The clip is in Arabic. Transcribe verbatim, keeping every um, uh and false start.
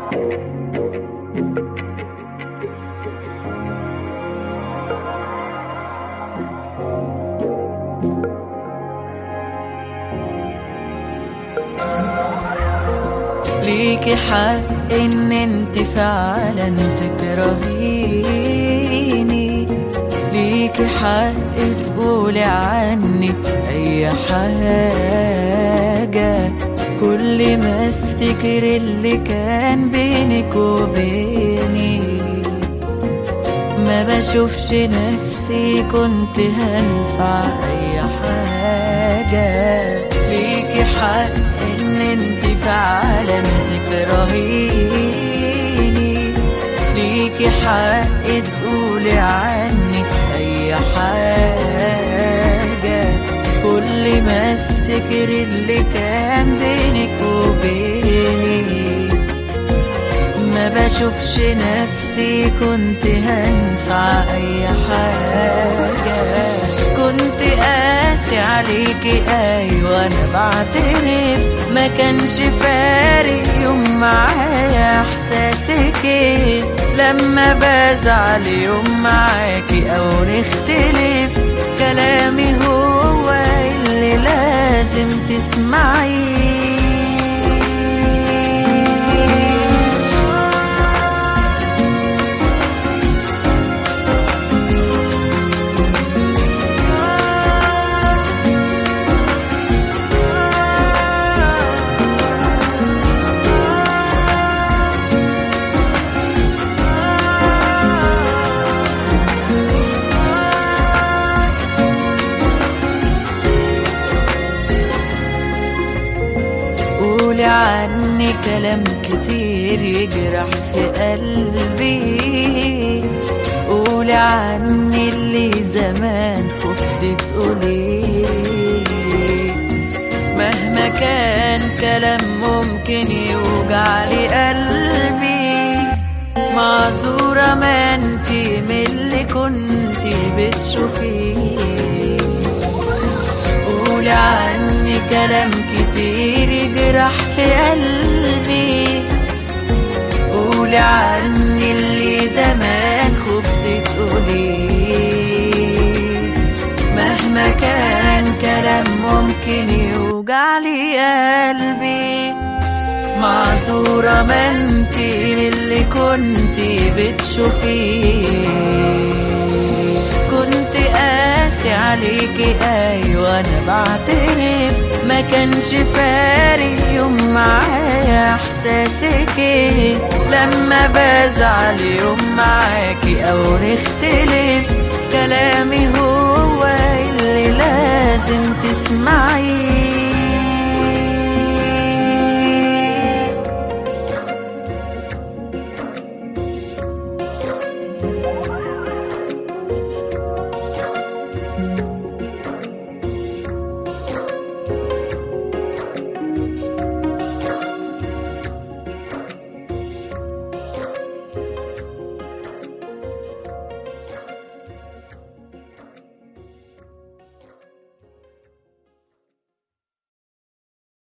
ليكي حق ان انت فعلا تكرهيني، ليكي حق تقولي عني اي حاجة. كل ما افتكر اللي كان بينك وبيني ما بشوفش نفسي كنت هنفع اي حاجة. ليكي حق ان انت فعلا تكرهيني، ليكي حق تقولي عني اي حاجة. كل ما افتكر اللي كان بينك وبيني ما بشوفش نفسي كنت هنفع اي حاجة. كنت قاسي عليكي ايوه انا بعترف، ما كانش فارق يوم معايا احساسك ايه. لما بزعل يوم معاكي او نختلف كلامي هو اللي لازم تسمعيه. قولي عني كلام كتير يجرح في قلبي، قولي عني اللي زمان خفت تقوليه. مهما كان كلام ممكن يوجع لي قلبي، معذورة ما انتي من اللي كنتي بتشوفيه. قولي عني كلام كتير يجرح في قلبي، قولي عني اللي زمان خفت تقوليه. مهما كان كلام ممكن يوجع لي قلبي، معذورة ما انتي من اللي كنتي بتشوفيه. كنت قاسي عليكي ايوه انا بعترف، ما كانش فارق يوم معايا احساسك ايه. لما بزعل يوم معاكي او نختلف كلامي هو اللي لازم تسمعيه.